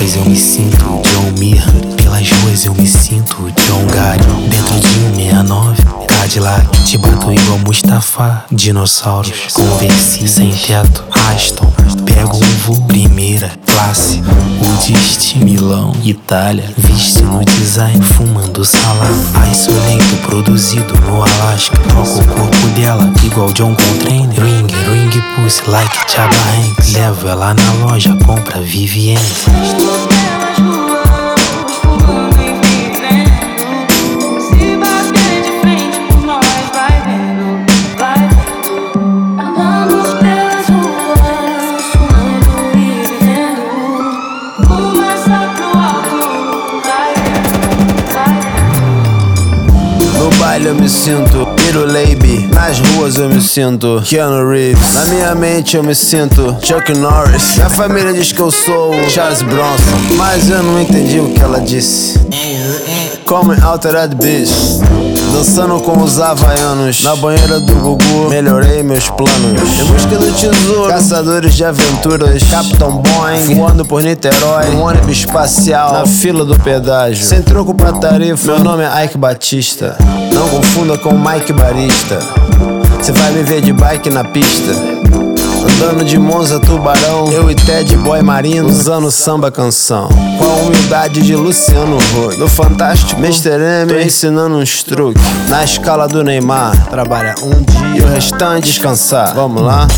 pois eu me sinto John Mir. Pelas ruas eu me sinto John Gary. Dentro de um 69 Cadillac, te bato igual Mustafa. Dinossauros, Converse sem teto, Aston. Pego um voo, primeira classe, o Dist, Milão, Itália. Viste no design, fumando salada. Isolento, produzido no Alasca. Troco o corpo dela, igual John Coltrane. Ring pussy, like Chaba Hanks. Levo ela na loja, compra Vivienne. Eu me sinto Piruleibe, nas ruas eu me sinto Keanu Reeves, na minha mente eu me sinto Chuck Norris. Minha família diz que eu sou Charles Bronson, mas eu não entendi o que ela disse. Come Altered Beast, dançando com os havaianos, na banheira do Gugu, melhorei meus planos. Em busca do tesouro, caçadores de aventuras, Capitão Boeing, voando por Niterói, um ônibus espacial, na fila do pedágio, sem troco pra tarifa. Meu nome é Ike Batista, não confunda com Mike Barista. Cê vai me ver de bike na pista, andando de Monza Tubarão, eu e Ted Boy Marino, usando samba canção, com a humildade de Luciano Huck. No Fantástico Mr. M, tô ensinando uns truques. Na escala do Neymar, trabalha um dia e o restante descansar. Vamos lá?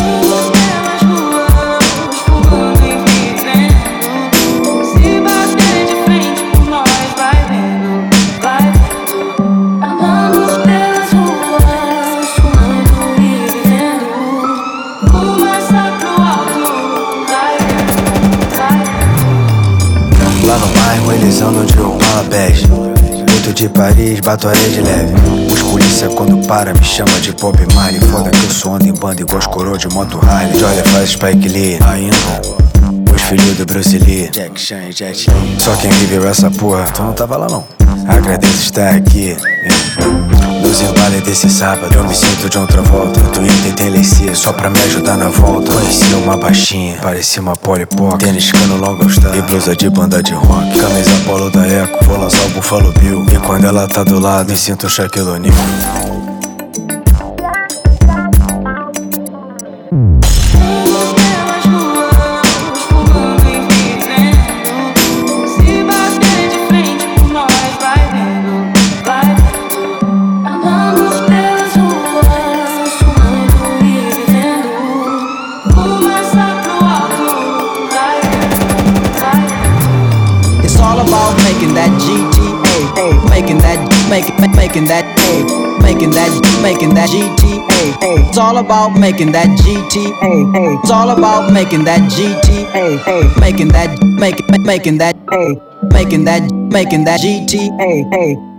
Lá no bairro eles andam de Opala bege. Muito de Paris, bato areia de leve. Os polícia quando para me chama de Bob Marley. Foda que eu sou ando em banda igual os coroa de moto Harley. Jordan faz Spike Lee, ainda os filhos do Bruce Lee, Jack Chan e Jet Li. Só quem viveu essa porra, tu não tava lá não. Agradeço estar aqui. Nos embales desse sábado eu me sinto de outra volta. No Twitter tem Lacey só pra me ajudar na volta. Conheci uma baixinha, parecia uma polipoca. Tênis cano long All Star e blusa de banda de rock. Camisa polo da Eco, vou lançar o Buffalo Bill. E quando ela tá do lado me sinto um Shaquille O'Neal. Making that GTA, making that GTA. It's all about making that GTA. It's all about making that GTA. Making that GTA.